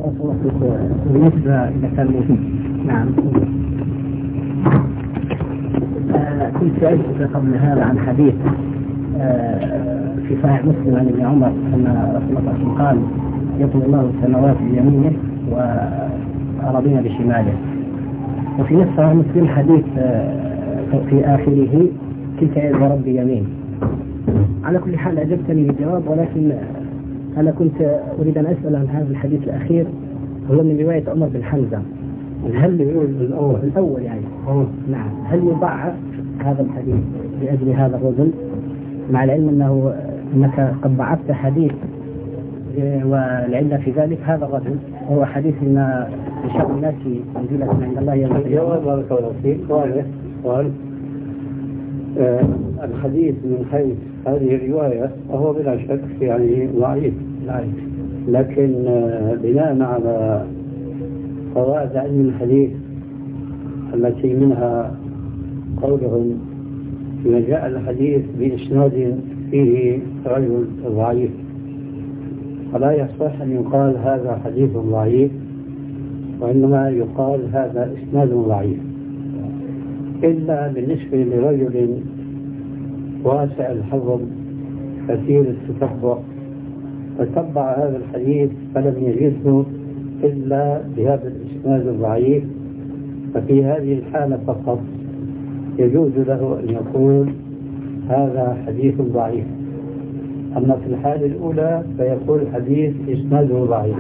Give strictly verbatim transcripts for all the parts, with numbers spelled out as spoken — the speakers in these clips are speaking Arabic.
بالنسبة إلى كان نعم آه كنت سألتك قبل هذا عن حديث آه في صحيح مسلم عن ابن عمر أن رسول الله صلى الله عليه وسلم قال يطوي الله السماوات بيمينه وأراضينا بشماله، وفي نفس صحيح مسلم حديث آه في آخره تلك يد رب يمين. على كل حال أجبتني بالجواب، ولكن أنا كنت أريد أن أسأل عن هذا الحديث الأخير، هو من رواية عمر بن حمزة. هل يقول الأول الأول يعني أوه. نعم، هل يضعف هذا الحديث لأجل هذا الرجل، مع العلم أنه أنك قد ضعفت حديث والعلة في ذلك هذا الرجل، وهو حديث إن شر الناس منزلة عند الله يوم القيامة. بارك الله فيك. قال قال آه الحديث من حيث هذه الرواية وهو بلا شك يعني ضعيف، لكن آه بناء على قواعد علم الحديث التي منها قولهم إذا جاء الحديث بإسناد فيه رجل ضعيف فلا يصح أن يقال هذا حديث ضعيف، وإنما يقال هذا إسناد ضعيف، إلا بالنسبة لرجل واسع الحظ كثير التتبع فتبع هذا الحديث فلم يجده إلا بهذا الإسناد الضعيف، ففي هذه الحالة فقط يجوز له أن يقول هذا حديث ضعيف. أما في الحالة الأولى فيقول حديث إسناده ضعيف.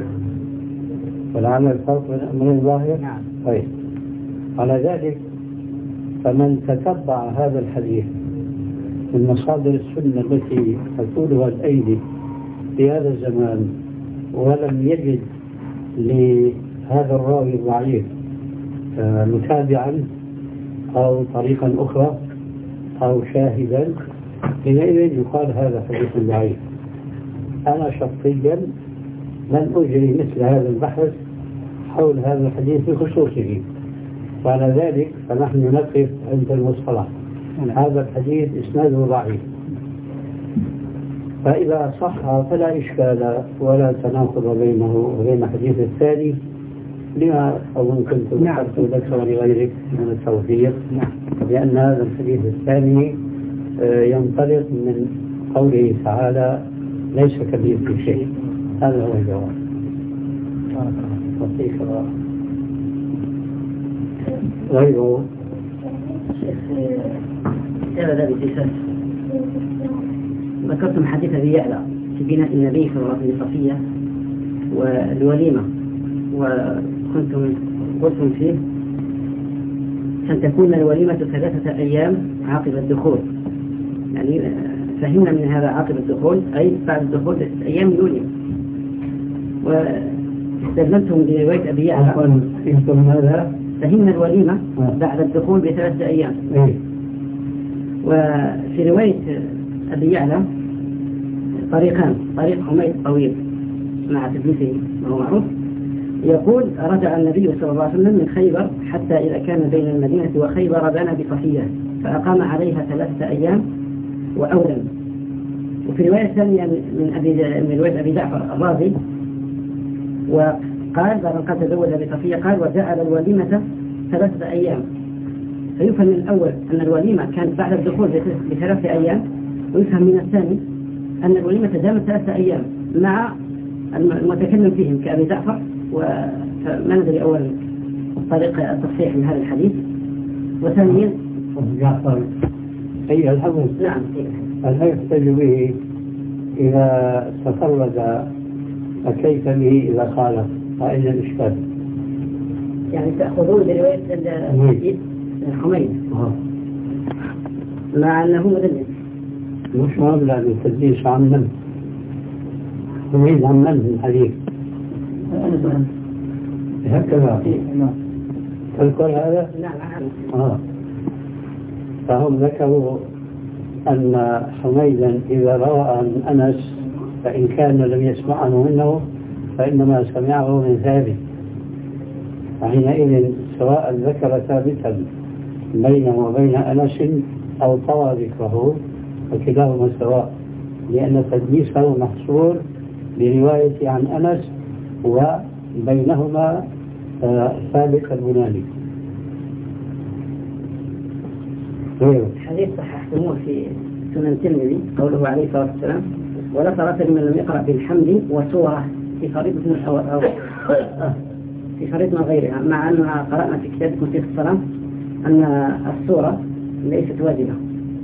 ولعل الفرق بين أمرين ظاهر. طيب، على ذلك فمن تتبع هذا الحديث من مصادر السنة التي تقولها الأيدي في هذا الزمان ولم يجد لهذا الراوي الضعيف متابعا أو طريقا أخرى أو شاهدا، حينئذ يقال هذا حديث ضعيف. أنا شخصيا لن أجري مثل هذا البحث حول هذا الحديث بخصوصه، وعلى ذلك فنحن نقف عند المصطلح هذا الحديث إسناده ضعيف، فإذا صح فلا إشكال ولا تناقض بينه وبين الحديث الثاني، لما أظن كنت ذكرت لك ولغيرك من التوفيق، لأن هذا الحديث الثاني ينطلق من قوله تعالى ليس كمثله شيء. هذا هو الجواب. وفيك الله غيره هذا بسيسات. ذكرتم حديث أبي يعلى في بناء النبي صلى الله عليه وسلم صفية والوليمة، وكنتم قلتم فيه أن تكون الوليمة ثلاثة أيام عقب الدخول، يعني فهمنا من هذا عقب الدخول أي بعد الدخول ثلاثة أيام يوليم، واستدللتم برواية أبي يعلى هذا فهمنا الوليمة بعد الدخول بثلاثة أيام. وفي رواية أبي يعلى طريقان، طريق حميد طويل مع تدليسه وهو معروف، يقول رجع النبي صلى الله عليه وسلم من خيبر حتى إذا كان بين المدينة وخيبر بنى بصفية فأقام عليها ثلاثة أيام وأولم. وفي رواية ثانية من أبي من رواية أبي جعفر الرازي وقال بعد أن قد تزوج بصفية قال وجعل الوليمة ثلاثة أيام، فيفهم من الأول أن الوليمة كانت بعد الدخول بثلاثة أيام، ويفهم من الثاني أن الوليمة دامت ثلاثة أيام مع المتكلم فيهم كأبي جعفر. وما ندري أول طريق التصحيح من هذا الحديث، وثانيا جعفر أي الحديث نعم هل يحتج به إذا تفرد فكيف به إذا خالف؟ فأين الإشكال؟ يعني تأخذون برواية حميد مع أنه مدلس مش مبلغ التدليس عن من؟ حميد عن من الحديث؟ هكذا تذكر هذا؟ نعم. آه. فهم ذكروا أن حميدا إذا روى عن أنس فإن كان لم يسمعه منه فإنما سمعه من ثابت، فحينئذ سواء ذكر ثابتا بينه وبين أنس أو طوى ذكره فكلاهما سواء، لأن تدليسه محصور برواية عن أنس بينهما سابق المنادي. حديث صححتموه في سنن الترمذي قوله عليه الصلاة والسلام: ولا صلاة لمن لم يقرأ بالحمد وسورة في فريضة أو في فريضة غيرها، مع أننا قرأنا في كتابكم في الصلاة أن السورة ليست واجبة.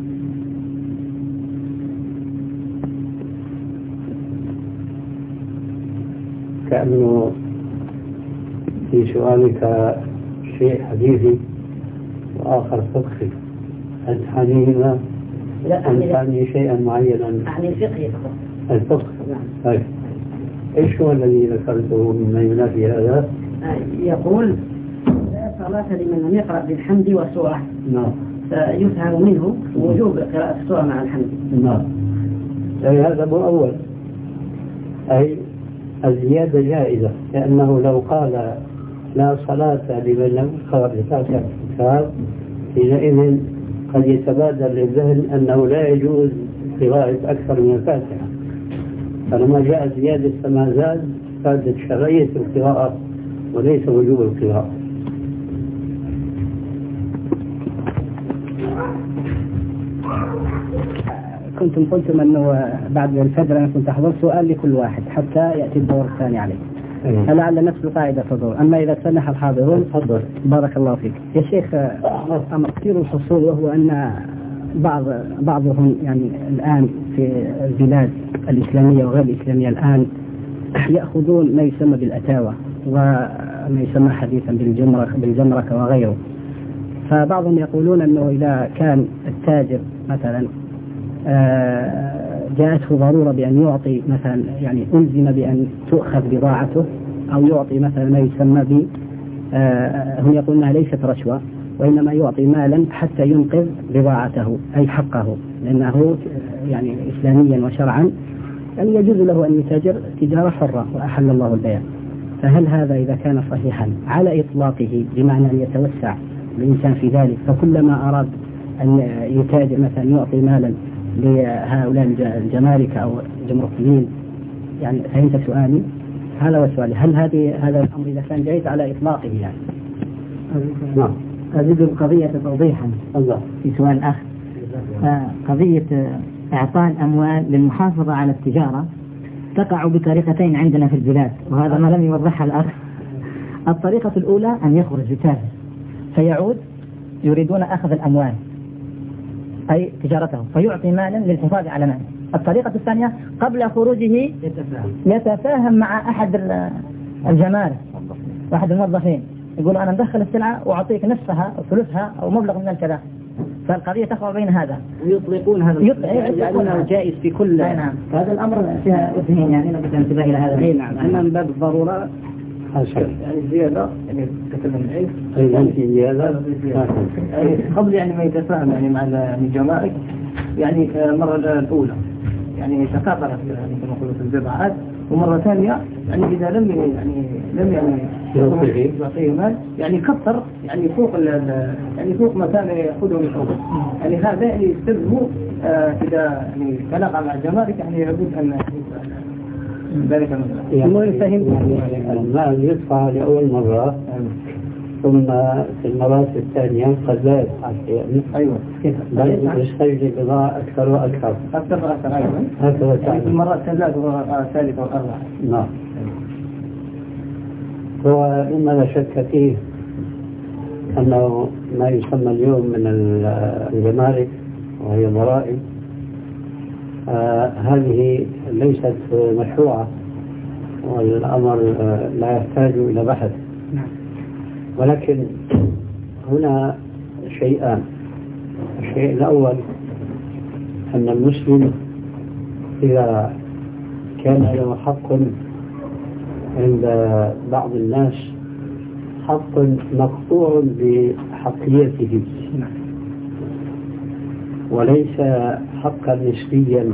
كأنه في سؤالك شيء حديثي وآخر فقهي، هل تعنيهما؟ لا، أن تعني شيئا معينا؟ أعني الفقه فقط. الفقه. نعم. طيب، إيش هو الذي ذكرته مما ينافي هذا؟ يقول: لا صلاة لمن لم يقرأ بالحمد والسورة. نعم. فيفهم منه وجوب قراءة السورة مع الحمد. نعم. أي هذا مؤول، أي الزيادة جائزة، لأنه لو قال لا صلاة لمن لم يقرأ بفاتحة الكتاب حينئذ قد يتبادر للذهن أنه لا يجوز قراءة أكثر من الفاتحة، فلما جاء زيادة فما زاد فادت شرعية القراءة وليس وجوب القراءة. كنتم قلتم أنه بعد الفجر أنا كنت أحضر سؤال لكل واحد حتى يأتي الدور الثاني عليه، فلعل نفس القاعدة تدور. أما إذا سنح الحاضرون تفضل. بارك الله فيك يا شيخ. أمر كثير الحصول، وهو أن بعض بعضهم يعني الآن في البلاد الإسلامية وغير الإسلامية الآن يأخذون ما يسمى بالأتاوة وما يسمى حديثا بالجمرك بالجمرك وغيره. فبعضهم يقولون أنه إذا كان التاجر مثلا جاءته ضرورة بأن يعطي مثلا، يعني ألزم بأن تؤخذ بضاعته أو يعطي مثلا ما يسمى ب هم يقولون أنها ليست رشوة، وإنما يعطي مالا حتى ينقذ بضاعته أي حقه، لأنه يعني إسلاميا وشرعا يعني يجوز له أن يتاجر تجارة حرة وأحل الله البيع. فهل هذا إذا كان صحيحا على إطلاقه بمعنى أن يتوسع الإنسان في ذلك، فكلما أراد أن يتاجر مثلا يعطي مالا لهؤلاء الجمارك أو الجمركيين؟ يعني فهمت سؤالي؟ هذا هو سؤالي. هل هذه هذا الأمر إذا كان جيد على إطلاقه يعني؟ نعم. أزيد القضية توضيحا الله في سؤال آخر. قضية إعطاء الأموال للمحافظة على التجارة تقع بطريقتين عندنا في البلاد، وهذا ما لم يوضحها الأخ. الطريقة الأولى أن يخرج يتاجر فيعود يريدون أخذ الأموال أي تجارته فيعطي مالا للحفاظ على ماله. الطريقة الثانية قبل خروجه يتفاهم, يتفاهم مع أحد الجمارك واحد الموظفين، يقول أنا ندخل السلعة وأعطيك نصفها أو ثلثها أو مبلغ من الكذا. فالقضية تقع بين هذا ويطلقون هذا يطلقون جائز في كل. نعم. هذا الأمر فيها اثنين يعني لابد أن انتبه إلى هذا. أي نعم. أما من باب الضرورة يعني زيادة يعني كتب العيد أيضا في زيادة قبل يعني ما يتفاهم يعني مع الجمارك يعني المرة الأولى يعني تكاثرت يعني كما قلت البضاعات، ومرة ثانية يعني إذا لم يعني لم يعني يعطيه مال يعني كثر يعني فوق يعني فوق ما كان يأخذه من حقوقه. يعني هذا يعني يستلزم آه إذا يعني تلاقى مع الجمارك يعني لابد أن ذلك المهم فهم يعني المال يدفع لأول مرة ثم في المرات الثانية قد لا يدفع شيئا. أيوة كيف؟ بل يشتري بضاعة أكثر وأكثر أكثر وأكثر أيضا هكذا يعني في المرات الثالثة والثالثة والأربعة. نعم. هو مما لا شك فيه أنه ما يسمى اليوم من الجمارك وهي ضرائب آه هذه ليست مشروعة، والأمر آه لا يحتاج إلى بحث. ولكن هنا شيئان. الشيء الأول أن المسلم إذا كان له حق عند بعض الناس حق مقطوع بحقيته وليس حقا نسبيا،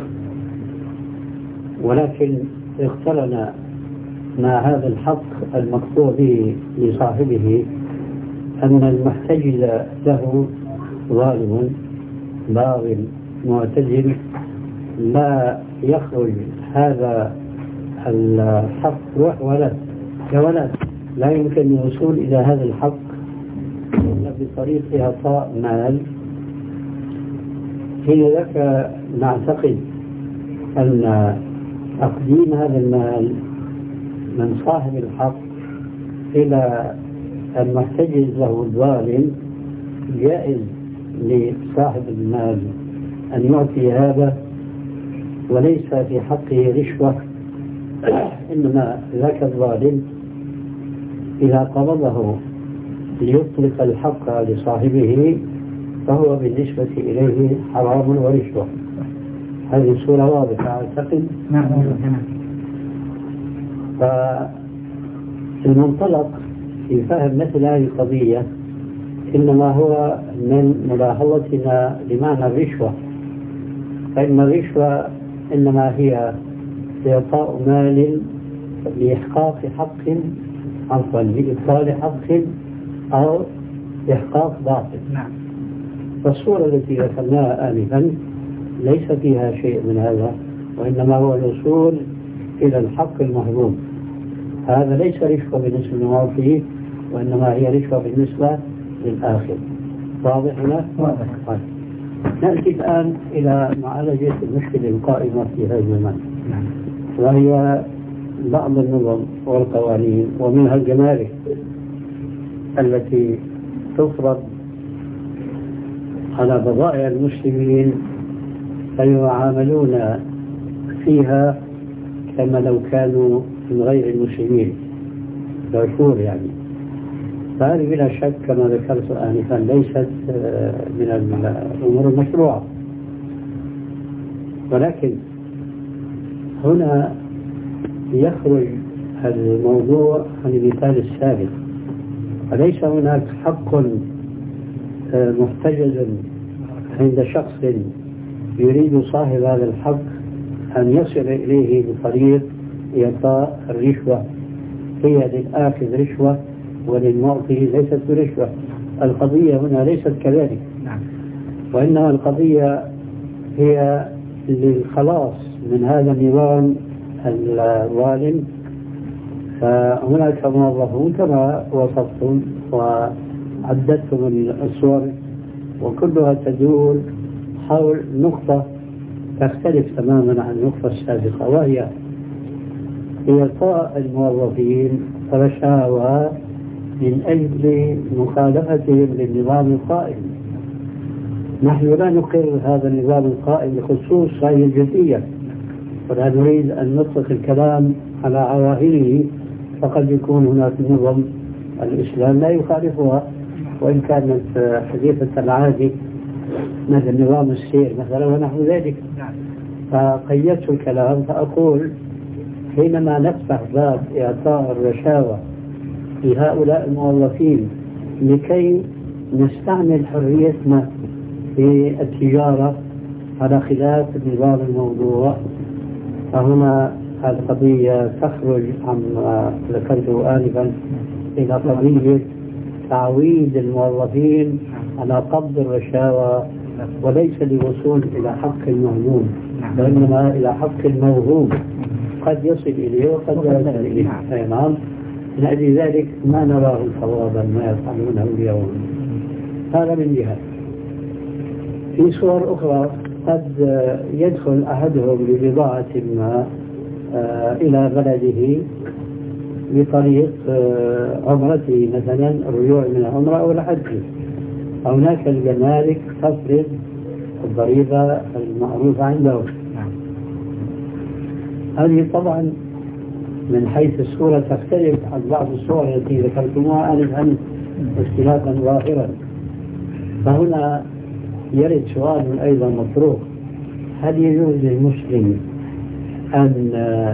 ولكن اقترن مع هذا الحق المقطوع به لصاحبه أن المحتجز له ظالم باغ معتدل لا يخرج هذا الحق ولا جولات لا يمكن الوصول إلى هذا الحق إلا بطريق إعطاء مال. حين ذاك نعتقد أن تقديم هذا المال من صاحب الحق إلى المحتجز له الظالم جائز لصاحب المال أن يعطي هذا، وليس في حقه رشوة. إنما ذاك الظالم إذا قبضه ليطلق الحق لصاحبه فهو بالنسبة إليه حرام ورشوة. هذه صورة واضحة أعتقد. نعم. فالمنطلق في فهم مثل هذه القضية إنما هو من ملاحظتنا لمعنى الرشوة، فإن الرشوة إنما هي إعطاء مال لإحقاق حق، عفوا لإبطال حق أو إحقاق باطل. نعم. فالصورة التي ذكرناها آنفا ليس فيها شيء من هذا، وإنما هو الوصول إلى الحق المهضوم. هذا ليس رشوة بالنسبة للمعطي، وإنما هي رشوة بالنسبة للآخر. واضح هنا؟ واضح. طيب. نأتي الآن إلى معالجة المشكلة القائمة في هذا الزمان، وهي بعض النظم والقوانين ومنها الجمارك التي تفرض على بضائع المسلمين فيعاملون فيها كما لو كانوا من غير المسلمين، عشور يعني. فهذه بلا شك كما ذكرت آنفا ليست من الأمور المشروعة، ولكن هنا يخرج الموضوع عن المثال السابق. فليس هناك حق محتجز عند شخص يريد صاحب هذا الحق أن يصل إليه بطريق إعطاء الرشوة. هي للآخذ رشوة وللمعطي ليست برشوة. القضية هنا ليست كذلك، وإنما القضية هي للخلاص من هذا النظام الظالم. فهناك موظفون كما وصفتم وعددتم الصور، وكلها تدور حول نقطة تختلف تماما عن النقطة السابقة، وهي إعطاء الموظفين رشاوى من أجل مخالفتهم للنظام القائم. نحن لا نقر هذا النظام القائم بخصوص هذه الجزئية، ولا نريد أن نطلق الكلام على عوائله، فقد يكون هناك نظم الإسلام لا يخالفها وإن كانت حديثة العهد مثل نظام السير مثلا ونحو ذلك. فقيدت الكلام فأقول حينما نفتح باب إعطاء الرشاوى لهؤلاء الموظفين لكي نستعمل حريتنا في التجارة على خلاف النظام الموضوع، فهنا القضية تخرج عما ذكرته آنفا إلى قضية تعويد الموظفين على قبض الرشاوى، وليس للوصول إلى حق المهموم وإنما إلى حق الموهوم قد يصل إليه وقد لا يصل إليه. نعم. لأجل ذلك ما نراه صوابا ما يفعلونه اليوم. هذا من جهة. في صور أخرى قد يدخل أحدهم ببضاعة ما إلى بلده بطريق عمرته مثلا، الرجوع من العمرة أو الحج. هناك الجمارك تفرض الضريبة المعروفة عندهم. هذه طبعا من حيث الصورة تختلف عن بعض الصور التي ذكرتموها آنفا اختلافا ظاهرا. فهنا يرد سؤال أيضا مطروح: هل يجوز للمسلم أن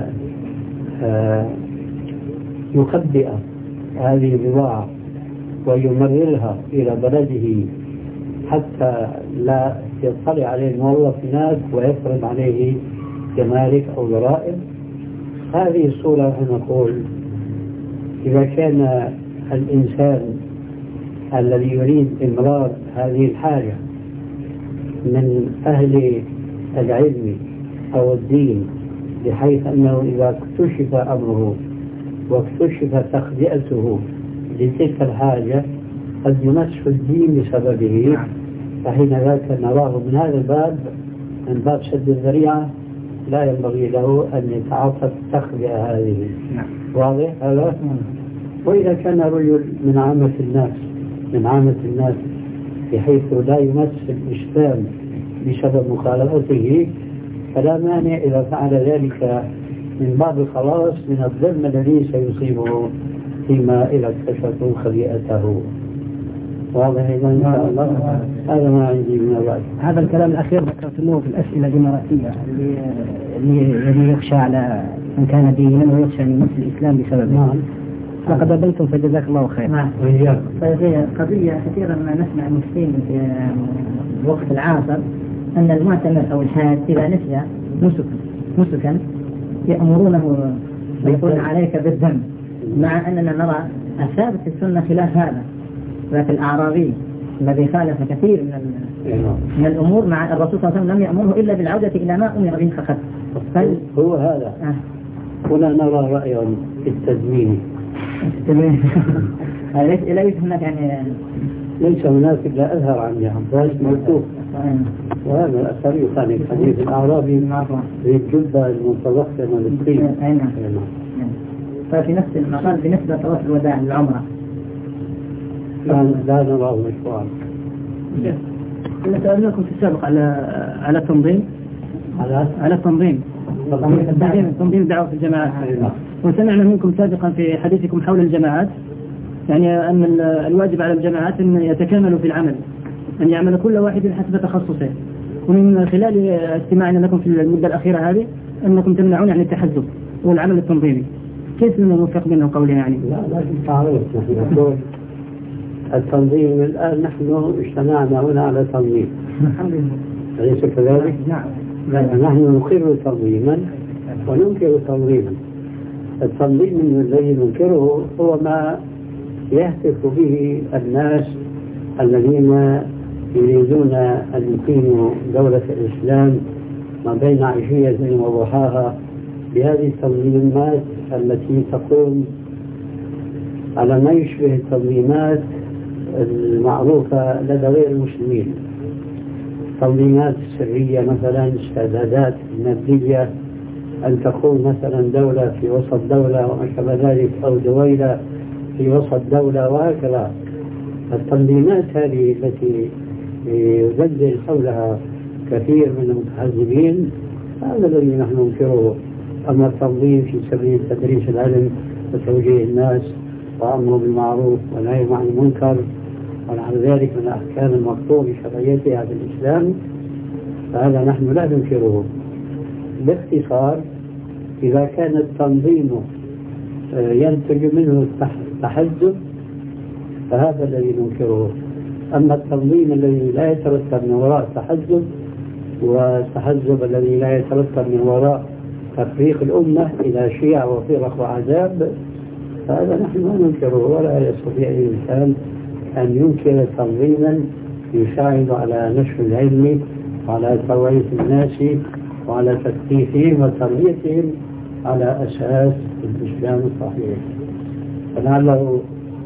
يخبئ هذه البضاعة ويمررها إلى بلده حتى لا يطلع عليه الموظف هناك ويفرض عليه جمارك أو ضرائب؟ هذه الصورة نقول إذا كان الإنسان الذي يريد إمرار هذه الحاجة من أهل العلم أو الدين، بحيث أنه إذا اكتشف أمره واكتشف تخبئته لتلك الحاجة قد يمس الدين بسببه، فحين ذاك نراه من هذا الباب، من باب سد الذريعة، لا ينبغي له أن يتعاطى التخبئة هذه. واضح هذا؟ وإذا كان رجل من عامة الناس من عامة الناس بحيث لا يمس الإسلام بسبب مخالفته، فلا مانع إذا فعل ذلك من باب الخلاص من الظلم الذي سيصيبه فيما إذا اكتشفوا خبيئته. واضح إذا إن شاء الله؟ هذا ما عندي من الوقت. هذا الكلام الأخير ذكرتموه في الأسئلة الإماراتية اللي اللي يخشى على من كان دينا ويخشى من نفس الإسلام بسببه. نعم. لقد أبيتم فجزاك الله خير. نعم. طيب قضية كثيرا ما نسمع المسلمين في الوقت العاصر أن المعتمر أو الحاج إذا نسي نسكا نسكا يأمرونه ويقولون عليك بالذنب، مع أننا نرى الثابت في السنة خلاف هذا. ذاك الأعرابي الذي خالف كثير من من الأمور مع الرسول صلى الله عليه وسلم لم يأمره إلا بالعودة إلى ما أمر به فقط. فل... هو هذا آه. هنا نرى رأيا في التدوين. ليس ليس هناك يعني ليس هناك إلا أظهر عن عباس موثوق، وهذا الأثر يخالف حديث الأعرابي بالجبة المنطلقة من الطين. ففي نفس المقال بالنسبة لطواف الوداع للعمرة لا لا نراه مشروعا. كنا سألناكم في السابق على على التنظيم على على التنظيم تنظيم تنظيم الدعوة في الجماعات، وسمعنا منكم سابقا في حديثكم حول الجماعات يعني أن الواجب على الجماعات أن يتكاملوا في العمل، أن يعمل كل واحد حسب تخصصه. ومن خلال استماعنا لكم في المدة الأخيرة هذه أنكم تمنعون عن التحزب والعمل التنظيمي. كيف نوفق بينه قولي يعني؟ لا لازم تعرف نحن نقول التنظيم الآن نحن اجتمعنا هنا على تنظيم. الحمد لله. أليس كذلك؟ نعم. نحن نقر تنظيما وننكر تنظيما. التنظيم الذي ننكره هو ما يهتف به الناس الذين يريدون أن يقيموا دولة الإسلام ما بين عشية وضحاها بهذه التنظيمات التي تقوم على ما يشبه التنظيمات المعروفة لدى غير المسلمين، تنظيمات سرية مثلا، استعدادات مادية، أن تقوم مثلا دولة في وسط دولة وما شابه ذلك، أو دويلة في وسط دولة، وهكذا. التنظيمات هذه التي يزلزل حولها كثير من المتحزبين هذا الذي نحن ننكره. أما التنظيم في سبيل تدريس العلم وتوجيه الناس وأمر بالمعروف والنهي عن المنكر ونحو ذلك من الأحكام المقطوع بشرعيتها في الإسلام، فهذا نحن لا ننكره. باختصار، إذا كان التنظيم ينتج منه التحزب فهذا الذي ننكره. أما التنظيم الذي لا يترتب من وراء التحزب والتحزب الذي لا يترتب من وراء تفريق الأمة إلى شيع وفرق وعذاب، فهذا نحن لا ننكره. ولا يستطيع الإنسان أن ينكر تنظيما يساعد على نشر العلم وعلى توعية الناس وعلى تثقيفهم وتربيتهم على أساس الإسلام الصحيح. فلعله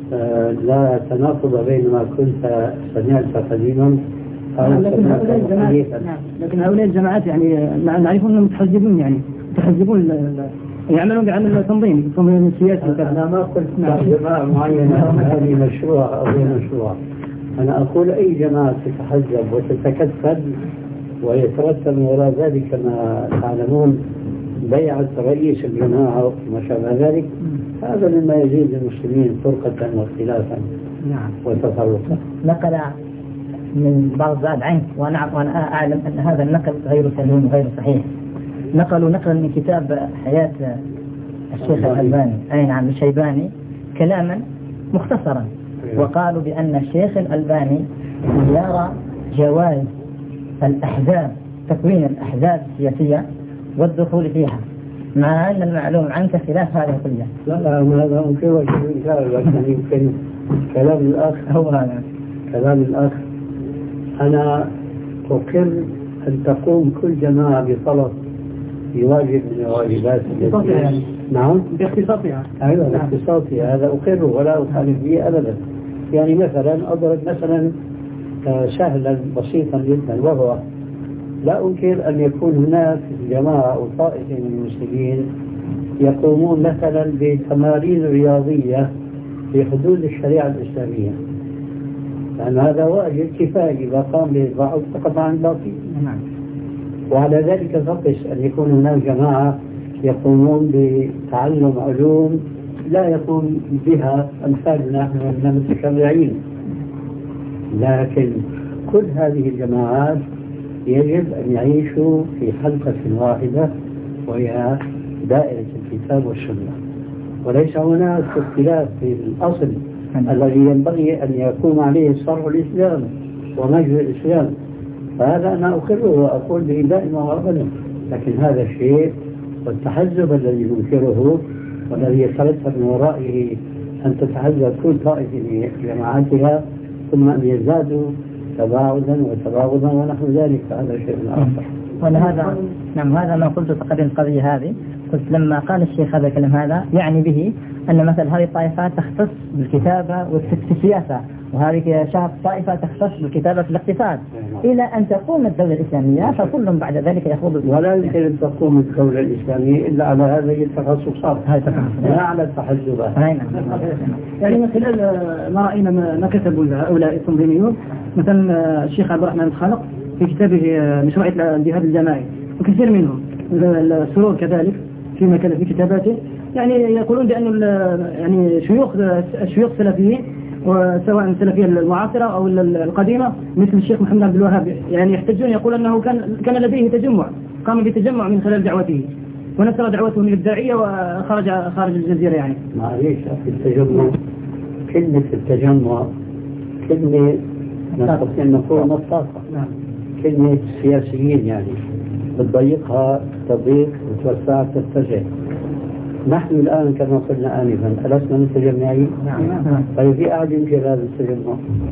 لا تناقض بين ما كنت سمعت قديما أو سمعت. لكن هؤلاء الجماعات يعني نعرفون أنهم متحزبون، يعني متحزبون يعملون بعمل تنظيمي تنظيم سياسي. أنا ما قلت جماعة معينة هذه مشروع أو غير مشروع. أنا أقول أي جماعة تتحزب وتتكتل ويترتب وراء ذلك ما تعلمون بيعة رئيس الجماعة وما شابه ذلك، هذا مما يزيد المسلمين فرقة واختلافا نعم وتفرقا. نقل من بعض زاد عنك وأنا وأنا أعلم أن هذا النقل غير سليم وغير صحيح. نقلوا نقلا من كتاب حياة الشيخ الألباني أي نعم الشيباني كلاما مختصرا، وقالوا بأن الشيخ الألباني يرى جواز الأحزاب تكوين الأحزاب السياسية والدخول فيها، مع أن المعلوم عنك خلاف هذه كلها. لا لا هذا ممكن وجه إنكار، لكن يمكن كلام الأخ هو هذا كلام الأخ. أنا أقر أن تقوم كل جماعة بطلب بواجب من الواجبات التي نعم باختصاصها. أيوة باختصاصها، هذا أقر ولا أخالف به أبدا. يعني مثلا أضرب مثلا سهلا بسيطا جدا، وهو لا أنكر أن يكون هناك جماعة أو طائفة من المسلمين يقومون مثلا بتمارين رياضية في حدود الشريعة الإسلامية، لأن هذا واجب كفاية إذا قام به فقط عن باطل. وعلى ذلك فقس أن يكون هناك جماعة يقومون بتعلم علوم لا يقوم بها أمثالنا نحن من المتشرعين، لكن كل هذه الجماعات يجب أن يعيشوا في حلقة واحدة وهي دائرة الكتاب والسنة، وليس هناك اختلاف في الأصل الذي ينبغي أن يقوم عليه صرح الإسلام ومجد الإسلام. فهذا أنا أقره وأقول به دائما وأبدا، لكن هذا الشيء والتحزب الذي ينكره والذي يترتب من ورائه أن تتحزب كل طائفة لجماعتها ثم أن يزدادوا تباعدا وتباغضا ونحو ذلك، فهذا شيء آخر. ولهذا نعم هذا ما قلت تقريبا القضية هذه، قلت لما قال الشيخ هذا الكلام هذا يعني به أن مثلا هذه الطائفات تختص بالكتابة والسياسة، وهذه شهر طائفة تختص بالكتابة في الاقتصاد، إلى أن تقوم الدولة الإسلامية فكلهم بعد ذلك يخوض. ولا يمكن أن تقوم الدولة الإسلامية إلا على هذه التخصصات لا على التحزبات. يعني من خلال ما رأينا ما كتبوا هؤلاء التنظيميون، مثلا الشيخ عبد الرحمن الخالق في كتابه مشروعية الجهاد الجماعي، وكثير منهم السرور كذلك فيما كان في كتاباته، يعني يقولون بأن يعني شيوخ الشيوخ السلفيين وسواء السلفية المعاصرة أو القديمة مثل الشيخ محمد عبد الوهاب، يعني يحتجون يقول أنه كان كان لديه تجمع، قام بتجمع من خلال دعوته ونشر دعوته من الداعية وخرج خارج الجزيرة. يعني معليش في التجمع، كلمة التجمع كلمة نستطيع أن نقول مطاقة، كلمة سياسيين يعني بتضيقها تضيق وتوسع تتسع. نحن الآن كما قلنا آنفا ألسنا متجمعين؟ طيب في أحد ينكر هذا التجمع،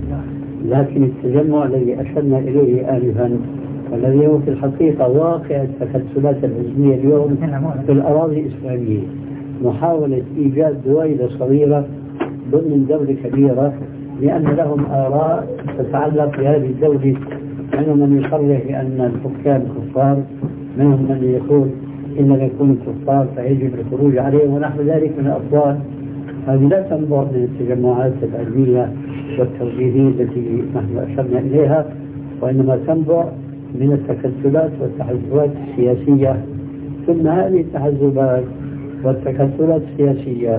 لكن التجمع الذي أشرنا إليه آنفا والذي هو في الحقيقة واقع التكتلات الحزبية اليوم في الأراضي الإسلامية، محاولة إيجاد دويلة صغيرة ضمن دولة كبيرة لأن لهم آراء تتعلق بهذه الدولة. منهم من يصرح بأن الحكام كفار، منهم من يقول إن لم يكونوا كفار فيجب الخروج عليهم ونحو ذلك من الأقوال. هذه لا تنبع من التجمعات العلمية والتوجيهية التي نحن أشرنا إليها، وإنما تنبع من التكتلات والتحزبات السياسية. ثم هذه التحزبات والتكتلات السياسية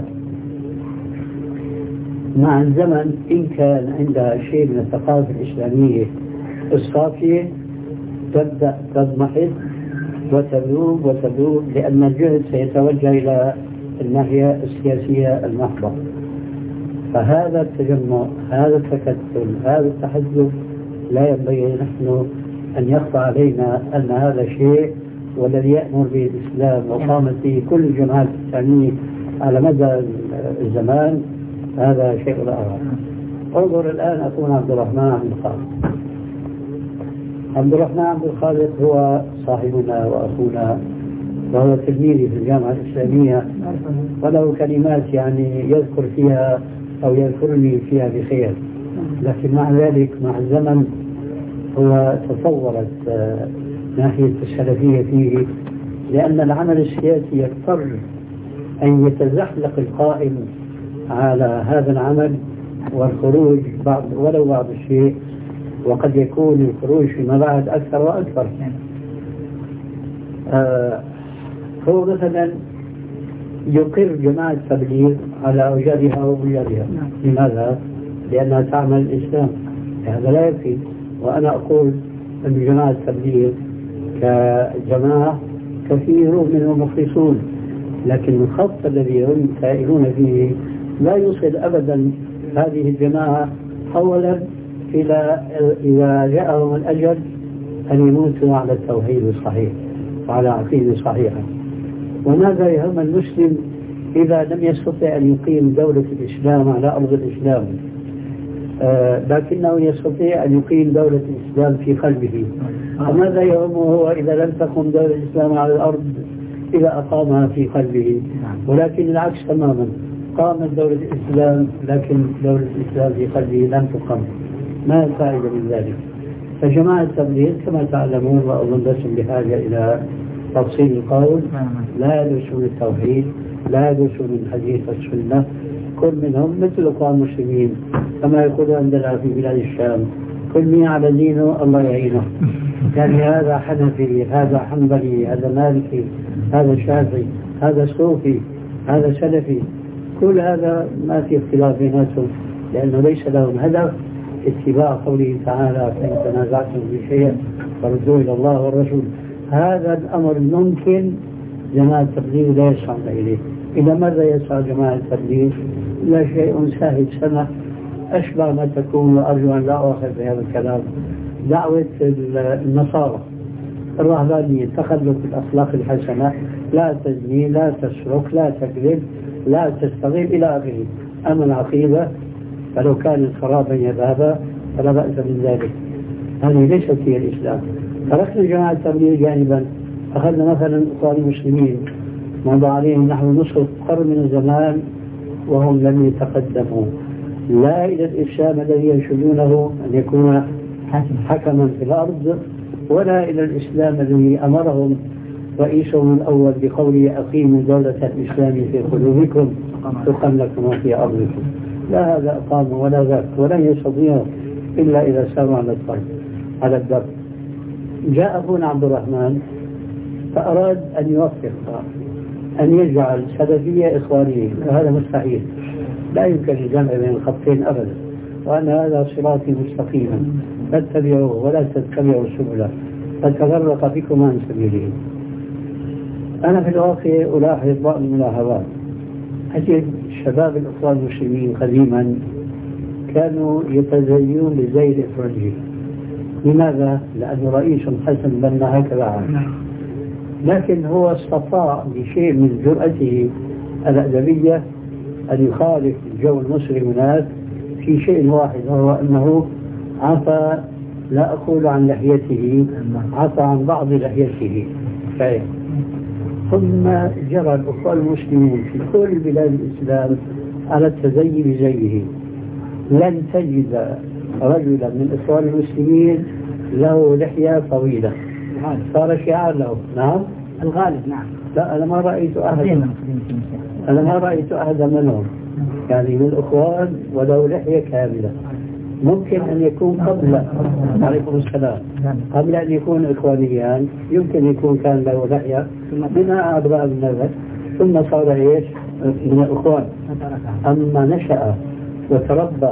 مع الزمن إن كان عندها شيء من الثقافة الإسلامية الصافية تبدأ تضمحل وتذوب وتذوب، لأن الجهد سيتوجه إلى الناحية السياسية المحضة. فهذا التجمع، هذا التكتل، هذا التحزب لا ينبغي نحن أن يخفى علينا أن هذا شيء والذي يأمر به الإسلام وقامت به كل الجماعات الإسلامية على مدى الزمان، هذا شيء لا أرى. انظر الآن أخونا عبد الرحمن عبد الخالق. عبد الرحمن عبد الخالق هو صاحبنا وأخونا وهو تلميذي في الجامعة الإسلامية، وله كلمات يعني يذكر فيها أو يذكرني فيها بخير، لكن مع ذلك مع الزمن هو تطورت ناحية السلفية فيه، لأن العمل السياسي يضطر أن يتزحلق القائم على هذا العمل والخروج بعض ولو بعض الشيء، وقد يكون الخروج فيما بعد أكثر وأكثر. آه هو مثلا يقر جماعة التبليغ على أوجادها وبيادها. لماذا؟ لأنها تعمل الإسلام، هذا لا يكفي. وأنا أقول أن جماعة التبليغ كجماعة كثيرون منهم مخلصون، لكن الخط الذي هم سائرون فيه لا يوصل أبدا هذه الجماعة أولا إلى إذا جاءهم الأجل أن يموتوا على التوحيد الصحيح وعلى عقيدة صحيحة. وماذا يهم المسلم إذا لم يستطع أن يقيم دولة الإسلام على أرض الإسلام، آه لكنه يستطيع أن يقيم دولة الإسلام في قلبه. وماذا يهمه هو إذا لم تقم دولة الإسلام على الأرض إذا أقامها في قلبه. ولكن العكس تماما، قامت دولة الإسلام لكن دولة الإسلام في قلبه لم تقم، ما الفائدة من ذلك؟ فجماعة التبليغ كما تعلمون وأظن لستم بحاجة إلى تفصيل القول، لا يدرسون التوحيد، لا يدرسون الحديث والسنة، كل منهم مثل إخوان المسلمين كما يقول عندنا في بلاد الشام، كل مين على دينه الله يعينه. يعني هذا حنفي، هذا حنبلي، هذا مالكي، هذا شافعي، هذا صوفي، هذا سلفي، كل هذا ما في اختلاف بيناتهم، لأنه ليس لهم هدف اتباع قوله تعالى فإن تنازعتم في شيء فردوه إلى الله والرسول. هذا الأمر ممكن جماعة التبليغ لا يسعون إليه. إلى ماذا يسعى جماعة التبليغ؟ لا شيء سهل سمح، أشبه ما تكون، وأرجو أن لا أؤخذ بهذا الكلام، دعوة النصارى الرهبانية، تخلق الأخلاق الحسنة، لا تزني، لا تسرق، لا تكذب، لا تستغل إلى آخره. أما العقيدة فلو كان خرابا يذهبا فلا بأس من ذلك، هذه ليست هي الإسلام. تركنا جماعة التبليغ جانبا، أخذنا مثلا إخوان المسلمين مضى عليهم نحو نصف قرن من الزمان وهم لم يتقدموا لا إلى الإسلام الذي ينشدونه أن يكون حكما في الأرض، ولا إلى الإسلام الذي أمرهم رئيسهم الأول بقوله أقيموا دولة الإسلام في قلوبكم تقم لكم في أرضكم. لا هذا أقاموا ولا ذاك، ولن يستطيعوا إلا إذا ساروا على الطريق على الدرب. جاء أخونا عبد الرحمن فأراد أن يوفق، أن يجعل سلفية إخوانية، وهذا مستحيل، لا يمكن الجمع بين الخطين أبدا، وأن هذا صراطي مستقيما فاتبعوه ولا تتبعوا السبل فتفرق بكم عن سبيله. أنا في الواقع ألاحظ بعض الملاحظات. أجد شباب الإخوان المسلمين قديما كانوا يتزينون بالزي الإفرنجي. لماذا؟ لأن رئيس حسن بنا هكذا عام، لكن هو استطاع بشيء من جرأته الأدبية أن يخالف الجو المصري هناك في شيء واحد، وهو أنه عفى، لا أقول عن لحيته، عفى عن بعض لحيته. فإيه؟ ثم جرى الأخوان المسلمين في كل بلاد الإسلام على التزيي بزيه. لن تجد رجلا من إخوان المسلمين له لحية طويلة، صار شعار له. نعم الغالب. نعم. لا أنا ما رأيت أحد أنا ما رأيت أحد منهم يعني من الأخوان ولو لحية كاملة. ممكن أن يكون قبل عليكم السلام قبل أن يكون إخوانيان، يمكن يكون كان له لحية بناء أضرار النظر، ثم صار إيش من الأخوان. أما نشأ وتربى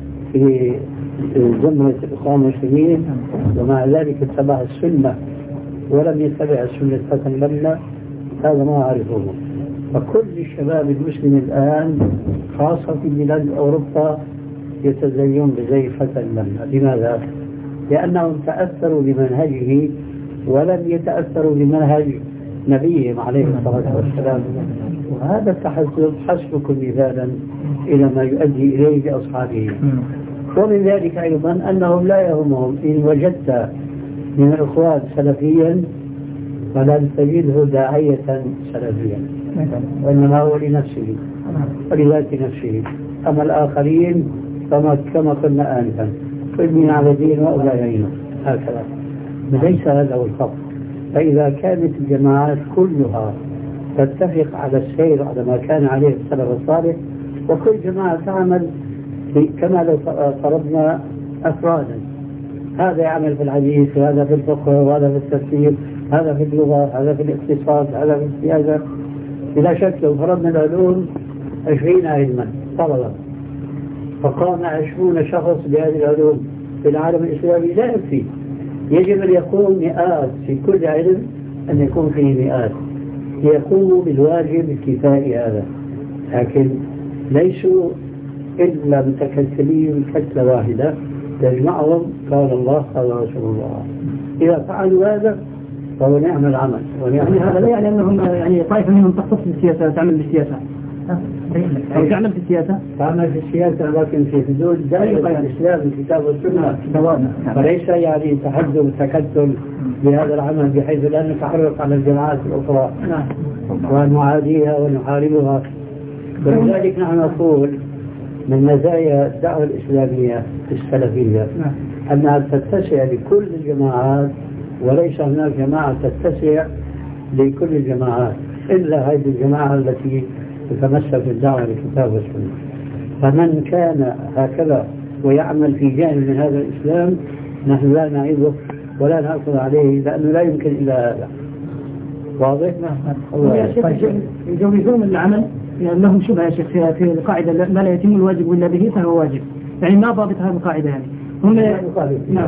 في زمرة الإخوان المسلمين ومع ذلك اتبع السنة ولم يتبع السنة فتنبلنا، هذا ما أعرفه. فكل الشباب المسلم الآن خاصة في بلاد أوروبا يتزيون بزي فتنبلنا. لماذا؟ لأنهم تأثروا بمنهجه ولم يتأثروا بمنهج نبيهم عليه الصلاة والسلام، وهذا التحسب حسبكم مثالا إلى ما يؤدي إليه بأصحابه. ومن ذلك أيضا أنهم لا يهمهم إن وجدت من الإخوان سلفيا فلن تجده داعية سلفيا، وإنما هو لنفسه ولذات نفسه. أما الآخرين فما كما قلنا آنفا كل من على دين وأولى يعينه، هكذا. ليس هذا هو الخط. فإذا كانت الجماعات كلها تتفق على السير على ما كان عليه السلف الصالح، وكل جماعة تعمل كما لو فرضنا أفرادا، هذا يعمل في الحديث وهذا في الفقه وهذا في التفسير، هذا في اللغة، هذا في الاقتصاد، هذا في السياسة. بلا شك لو فرضنا العلوم عشرين علما طلبا فقام عشرون شخص بهذه العلوم في العالم الإسلامي لا يكفي، يجب أن يكون مئات في كل علم، أن يكون فيه مئات يقوموا بالواجب الكفائي هذا، لكن ليسوا إلا متكتلين كتلة واحدة تجمعهم قال الله قال رسول الله. إذا فعلوا هذا فهو نعم العمل. يعني هذا لا يعني أنهم يعني طائفة منهم تختص بالسياسة تعمل بالسياسة، أو تعمل في السياسة؟ تعمل في السياسة لكن في حدود دائرة الإسلام الكتاب والسنة، وليس يعني تحدث وتكتل بهذا العمل بحيث لا نتحرك على الجماعات الأخرى ونعاديها ونحاربها. ولذلك نحن نقول من مزايا الدعوة الإسلامية السلفية أنها تتسع لكل الجماعات، وليس هناك جماعة تتسع لكل الجماعات إلا هذه الجماعة التي تتمسك بالدعوة للكتاب والسنة. فمن كان هكذا ويعمل في جانب من هذا الإسلام نحن لا نعيبه ولا نأخذ عليه، لأنه لا يمكن إلا هذا. واضح؟ يجوزون العمل لهم شبهة يا شيخ في القاعدة ما لا يتم الواجب إلا به فهو واجب، يعني ما ضابط هذه القاعدة يعني هم نعم.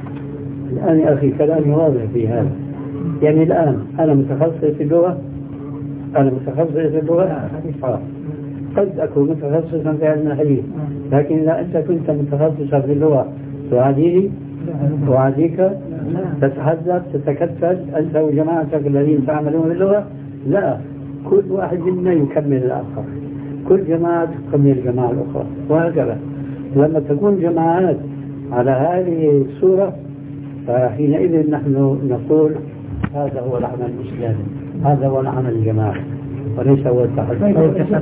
الآن يا أخي كلامي واضح في هذا، يعني الآن أنا متخصص في اللغة، أنا متخصص في اللغة آه. قد أكون متخصصا في علم الحديث، لكن إذا أنت كنت متخصصا في اللغة تعاديني تعاديك تتحدث تتكتل أنت وجماعتك الذين تعملون باللغة، لا، كل واحد منا يكمل الآخر، كل جماعة تكمل الجماعة الأخرى، وهكذا. لما تكون جماعات على هذه الصورة فحينئذ نحن نقول هذا هو العمل الإسلامي، هذا هو العمل الجماعي وليس هو التحدث.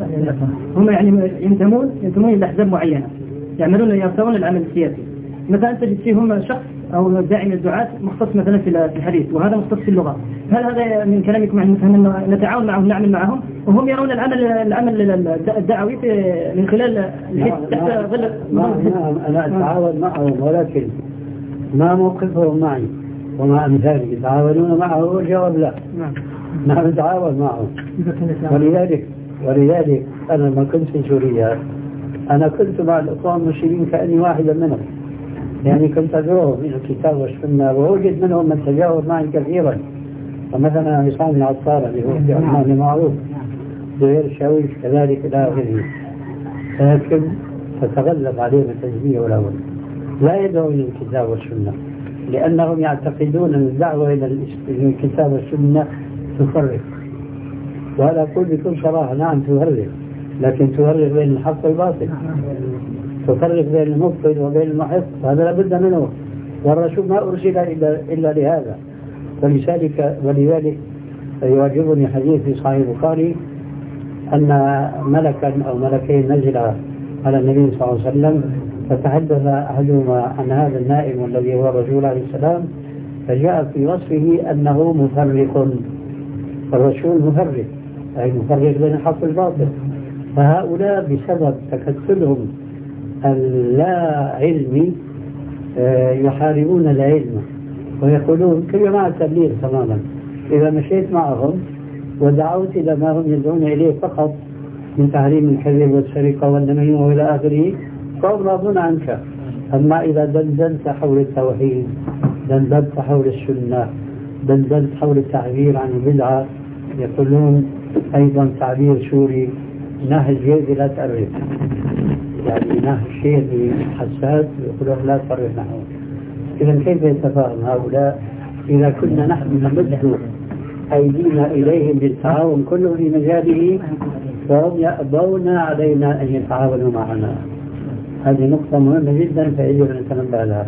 هم يعني ينتمون ينتمون إلى أحزاب معينة يعملون يرتون العمل السياسي. مثلا تجد فيهم شخص أو داعي من الدعاة مختص مثلا في الحديث وهذا مختص في اللغة، هل هذا من كلامكم عن أن نتعاون معهم نعمل معهم وهم يرون العمل العمل الدعوي من خلال تحت ظل؟ أنا أتعاون معهم ولكن ما موقفهم معي ومع أمثالي يتعاونون معه والجواب لا. نحن نتعاون معهم. ولذلك ولذلك أنا لما كنت في سوريا أنا كنت مع الإخوان المسلمين كأني واحدا منهم، يعني كنت أدعوهم إلى الكتاب والسنة، ووجد منهم من تجاوب معي كثيرا، ومثلا عصام العطار اللي هو في عمان معروف، زهير الشاويش كذلك إلى آخره، لكن تتغلب عليهم التجميع والأول، لا يدعو إلى الكتاب والسنة لأنهم يعتقدون أن الدعوة إلى الكتاب والسنة تفرق، وهذا أقول بكل صراحة نعم تفرق، لكن تفرق بين الحق والباطل، تفرق بين المبطل وبين المحق، هذا لابد منه، والرسول ما أرسل إلا, إلا لهذا. ولذلك ولذلك يعجبني حديث في صحيح البخاري أن ملكا أو ملكين نزل على النبي صلى الله عليه وسلم، فتحدث أحدهما عن هذا النائم الذي هو الرسول عليه السلام، فجاء في وصفه أنه مفرق، الرسول مفرق أي مفرق بين الحق والباطل. فهؤلاء بسبب تكتلهم اللا علمي يحاربون العلم ويقولون كجماعة التبليغ تماما، إذا مشيت معهم ودعوت إلى ما هم يدعون إليه فقط من تحريم الكذب والسرقة والنميمة وإلى آخره فهم راضون عنك. أما إذا دندنت حول التوحيد، دندنت حول السنة، دندنت حول التعبير عن البدعة، يقولون أيضا تعبير سوري نهج يدي لا تقرب، يعني نهج شيء حساس يقولون لا تقرب نحو. إذا كيف يتفاهم هؤلاء إذا كنا نحن نمد أيدينا إليهم بالتعاون كله في مجاله فهم يأبون علينا أن يتعاونوا معنا؟ هذه نقطة مهمة جدا فيجب أن نتنبه لها.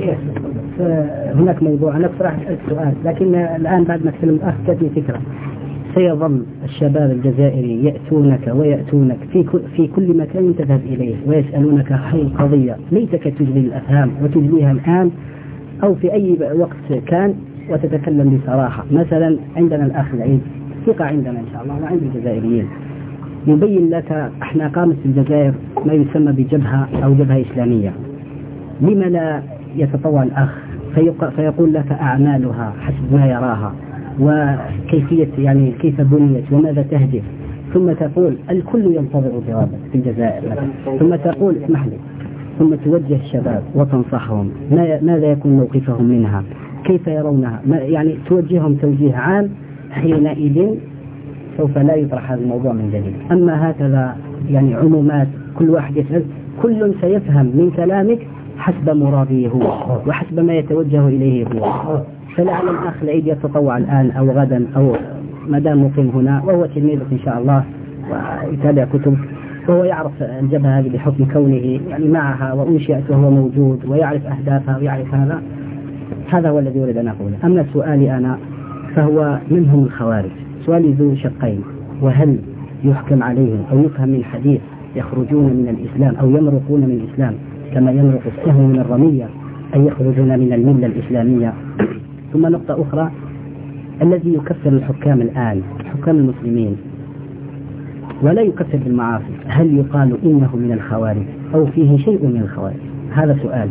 هناك موضوع أنا بصراحة أسألك سؤال، لكن الآن بعد ما تكلمت أخذتني فكرة. سيظل الشباب الجزائري يأتونك ويأتونك في كل, في كل مكان تذهب إليه ويسألونك حول قضية ليتك تجلي الأفهام وتجليها الآن أو في أي وقت كان وتتكلم بصراحة. مثلا عندنا الأخ العيد ثقة عندنا إن شاء الله وعند الجزائريين يبين لك احنا قامت في الجزائر ما يسمى بجبهة أو جبهة إسلامية، لما لا يتطوع الأخ فيقول لك أعمالها حسب ما يراها وكيفية يعني كيف بنيت وماذا تهدف، ثم تقول الكل ينتظر جوابك في الجزائر مثلا. ثم تقول اسمح لي، ثم توجه الشباب وتنصحهم ماذا يكون موقفهم منها، كيف يرونها، يعني توجههم توجيه عام، حينئذ سوف لا يطرح هذا الموضوع من جديد. أما هكذا يعني عمومات كل واحد يسأل، كل سيفهم من كلامك حسب مراده هو وحسب ما يتوجه إليه هو. فلعل الأخ العيد يتطوع الآن أو غدا أو مدام مقيم هنا وهو تلميذك إن شاء الله ويتابع كتب، وهو يعرف الجبهة هذه بحكم كونه يعني معها وأنشئت وهو موجود ويعرف أهدافها ويعرف هذا. هذا هو الذي أريد أن أقوله. أما سؤالي أنا فهو منهم الخوارج. سؤالي ذو شقين: وهل يحكم عليهم أو يفهم من الحديث يخرجون من الإسلام أو يمرقون من الإسلام كما يمرق السهم من الرمية، أي يخرجون من الملة الإسلامية؟ ثم نقطة أخرى: الذي يكفر الحكام الآن، حكام المسلمين، ولا يكفر بالمعاصي، هل يقال إنه من الخوارج أو فيه شيء من الخوارج؟ هذا سؤال.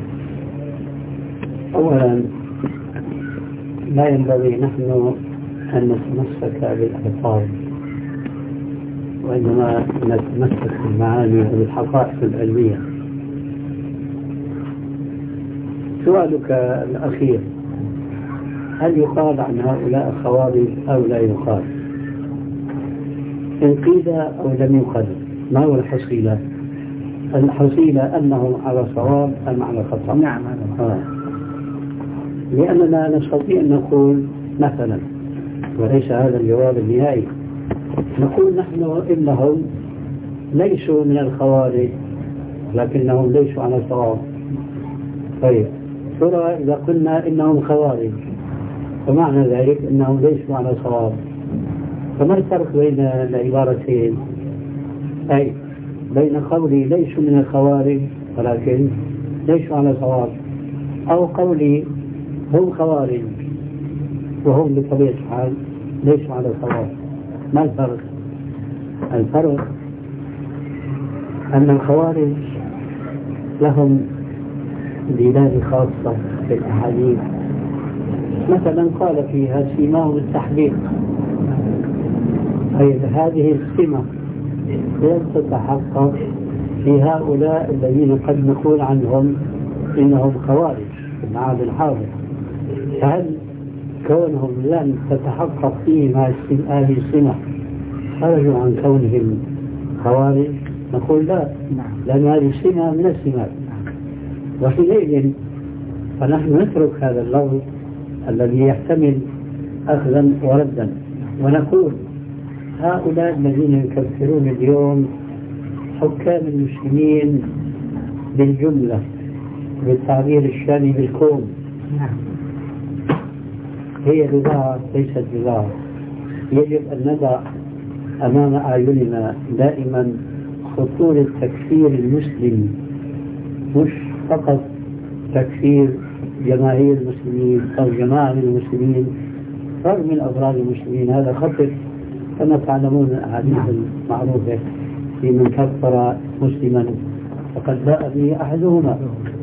أولا لا ينبغي نحن أن نتمسك بالألفاظ، وإنما نتمسك بالمعاني وبالحقائق العلمية. سؤالك الأخير: هل يقال عن هؤلاء خوارج أو لا يقال؟ إن قيل أو لم يقل، ما هو الحصيلة؟ الحصيلة أنهم على صواب أم على خطأ؟ نعم. آه. لأننا نستطيع أن نقول مثلا، وليس هذا الجواب النهائي، نقول نحن إنهم ليسوا من الخوارج لكنهم ليسوا على صواب. طيب، ترى إذا قلنا إنهم خوارج فمعنى ذلك إنهم ليسوا على صواب، فما الفرق بين العبارتين؟ أي بين قولي ليسوا من الخوارج ولكن ليسوا على صواب، أو قولي هم خوارج وهم بطبيعة الحال ليسوا على صواب. ما الفرق؟ الفرق أن الخوارج لهم دلالة خاصة في الأحاديث، مثلا قال فيها سيماهم التحقيق، أي هذه السمة لن تتحقق في هؤلاء الذين قد نقول عنهم إنهم خوارج في العهد الحاضر. فهل كونهم لن تتحقق فيهم هذه السمة خرجوا عن كونهم خوارج؟ نقول لا، لأن هذه السمة من السمات. وحينئذ فنحن نترك هذا اللفظ الذي يحتمل أخذا وردا، ونقول هؤلاء الذين يكفرون اليوم حكام المسلمين بالجملة بالتعبير الشامي بالكون، هي بضاعة ليست بضاعة. يجب أن نضع أمام أعيننا دائما خطورة تكفير المسلم، مش فقط تكفير جماهير المسلمين أو جماعة من المسلمين، فرد من أفراد المسلمين، هذا خطر كما تعلمون الأحاديث المعروفة في من كفر مسلما فقد باء به أحدهما.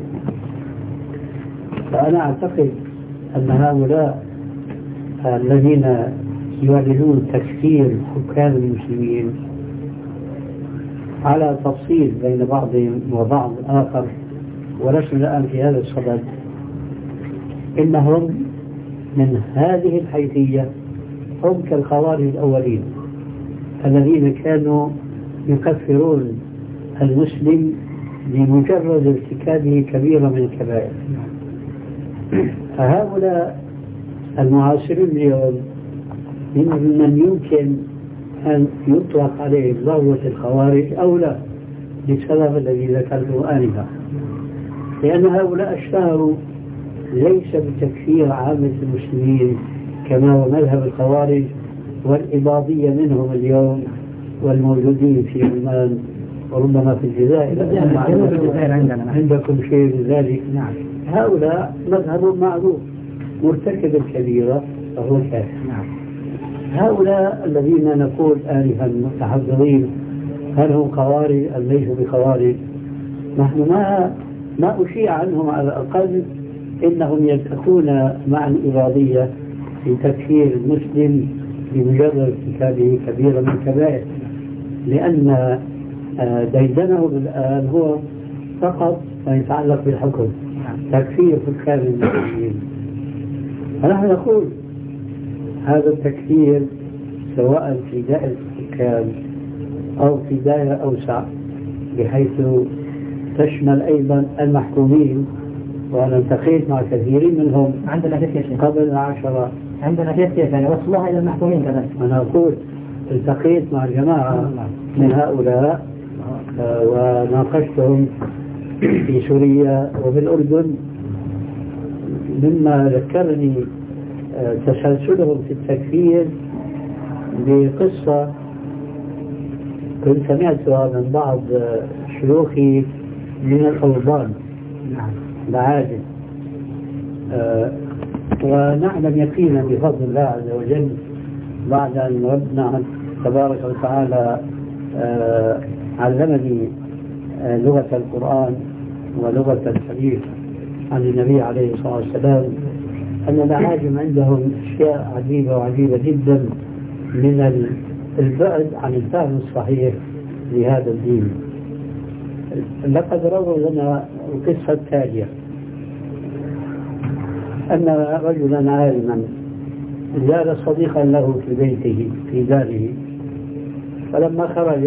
فأنا أعتقد أن هؤلاء الذين يعلنون تكفير حكام المسلمين على تفصيل بين بعضهم وبعض آخر، ولسنا الآن في هذا الصدد، إنهم من هذه الحيثية هم كالخوارج الأولين الذين كانوا يكفرون المسلم بمجرد ارتكابه كبيرة من الكبائر. فهؤلاء المعاصرين اليوم من يمكن أن يطلق عليه لغوة الخوارج أو لا، للسبب الذي ذكرته آنفا، لأن هؤلاء اشتهروا ليس بتكفير عامة المسلمين كما هو مذهب الخوارج والإباضية منهم اليوم والموجودين في عمان وربما في الجزائر عندكم شيء من ذلك. نعم. هؤلاء مذهب معروف، مرتكب الكبيرة فهو كافر. نعم. هؤلاء الذين نقول آنفا متحضرين هل هم خوارج أم ليسوا بخوارج؟ نحن ما ما أشيع عنهم على الأقل إنهم يلتقون مع الإباضية في تكفير المسلم بمجرد ارتكابه كبيرة من الكبائر، لأن ديدنه الآن هو فقط ما يتعلق بالحكم، تكفير حكام المسلمين. فنحن نقول هذا التكفير سواء في دائرة الحكام أو في دائرة أوسع بحيث تشمل أيضا المحكومين، وأنا التقيت مع كثيرين منهم عندنا في قبل العشرة عندنا في السياسة يعني وصلها إلى المحكومين كذلك. أنا أقول التقيت مع جماعة من هؤلاء وناقشتهم في سوريا وفي الأردن، مما ذكرني تسلسلهم في التكفير بقصة كنت سمعتها من بعض شيوخي من الألبان بعاجل، ونعلم يقينا بفضل الله عز وجل بعد أن ربنا تبارك وتعالى علمني لغة القرآن ولغة الحديث عن النبي عليه الصلاة والسلام أن العاجم عندهم أشياء عجيبة وعجيبة جدا من البعد عن الفهم الصحيح لهذا الدين. لقد رووا لنا القصة التالية: أن رجلا عالما زار صديقا له في بيته في داره، فلما خرج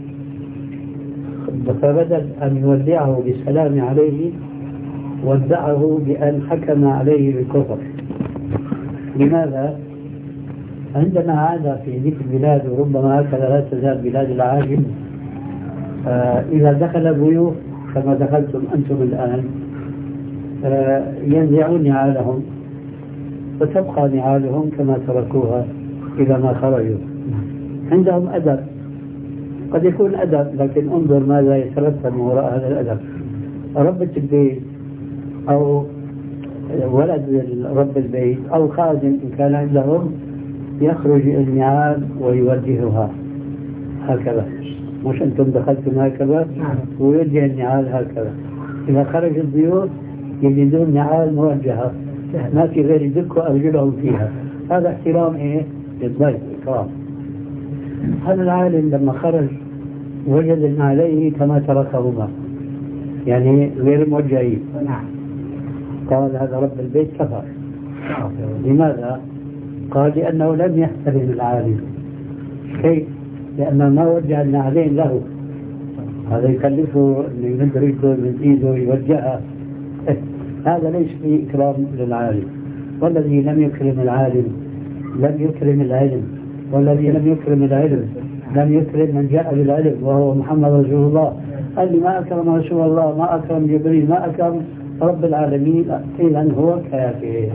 فبدل أن يودعه بالسلام عليه ودعه بأن حكم عليه بالكفر. لماذا؟ عندنا عادة في ذيك البلاد وربما هكذا لا تزال بلاد العاجم، آه إذا دخل الضيوف كما دخلتم أنتم الآن آه ينزعون نعالهم وتبقى نعالهم كما تركوها إذا ما خرجوا. عندهم أدب، قد يكون أدب لكن انظر ماذا يترتب من وراء هذا الأدب. ربة البيت أو ولد رب البيت أو خادم إن كان عندهم يخرج النعال ويوجهها هكذا، مش أنتم دخلتم هكذا ويوجه النعال هكذا. إذا خرج الضيوف يجدون نعال موجهة، ما في غير يدكوا أرجلهم فيها. هذا احترام إيه للضيف، إكرام. هذا العالم لما خرج وجد النعليه كما تركهما، يعني غير موجهين. قال هذا رب البيت كفر. لماذا؟ قال لأنه لم يحترم العالم. كيف؟ لأنه ما وجه النعلين له، هذا يكلفه أن يمد رجله من إيده يوجهها. هذا ليس فيه إكرام للعالم. والذي لم يكرم العالم لم يكرم العلم، والذي لم يكرم العلم لم يكرم من جاء بالعلم وهو محمد رسول الله. قال لي ما أكرم رسول الله، ما أكرم جبريل، ما أكرم رب العالمين، إذن هو كافر.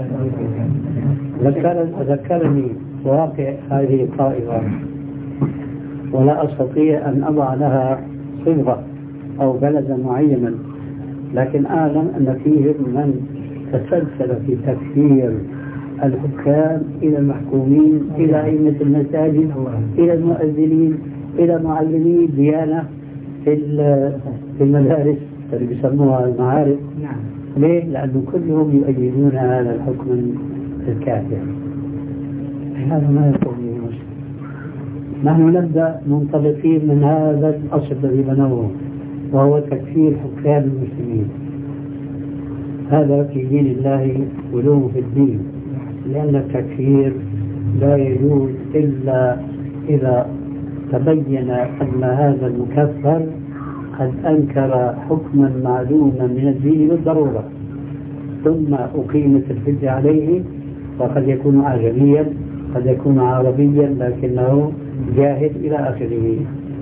ذكرني واقع هذه الطائفة ولا أستطيع أن أضع لها صبغة أو بلدا معينا، لكن أعلم أن فيهم من تسلسل في تكفير الحكام إلى المحكومين إلى أئمة المساجد إلى المؤذنين إلى معلمي الديانة في المدارس اللي بيسموها المعارف. ليه؟ لأنه كلهم يؤيدون هذا الحكم الكافر. هذا ما يقول لي مسلم. نحن نبدأ منطلقين من هذا الأصل الذي بنوه وهو تكفير حكام المسلمين. هذا في دين الله ولوم في الدين، لأن التكفير لا يجوز إلا إذا تبين أن هذا المكفر قد أنكر حكما معلوما من الدين بالضرورة، ثم أقيمت الحجة عليه، وقد يكون أعجميا قد يكون عربيا لكنه جاهل إلى آخره.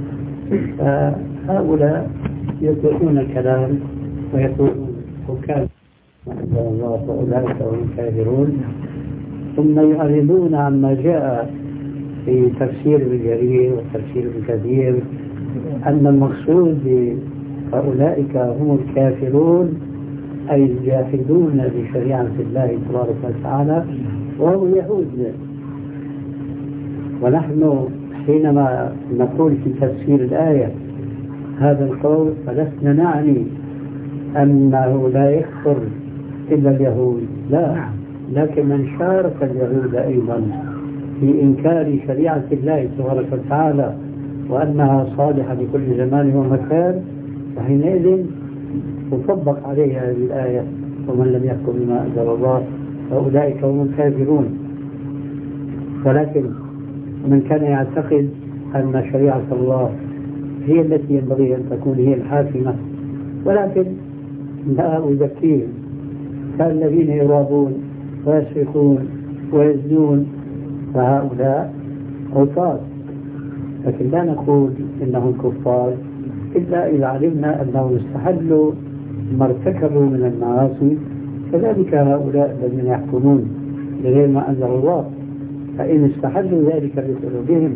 فهؤلاء يطلقون الكلام ويقولون حكام الله فأولئك هم الكافرون، ثم يعرضون عما جاء في تفسير ابن جرير وتفسير ابن كثير أن المقصود فأولئك هم الكافرون أي الجاحدون بشريعة الله تبارك وتعالى وهم اليهود. ونحن حينما نقول في تفسير الآية هذا القول فلسنا نعني أنه لا يكفر إلا اليهود، لا، لكن من شارك اليهود أيضا في إنكار شريعة الله تبارك وتعالى وأنها صالحة لكل زمان ومكان، فحينئذ تطبق عليها هذه الآية ومن لم يحكم بما أنزل الله فأولئك هم الكافرون. ولكن من كان يعتقد أن شريعة الله هي التي ينبغي أن تكون هي الحاكمة، ولكن لا أزكيهم، كالذين يرابون ويسرقون ويزنون، فهؤلاء عصاة، لكن لا نقول إنهم كفار إلا إذا علمنا أنهم استحلوا ما ارتكبوا من المعاصي. كذلك هؤلاء الذين يحكمون بغير ما أنزل الله، فإن استحلوا ذلك بقلوبهم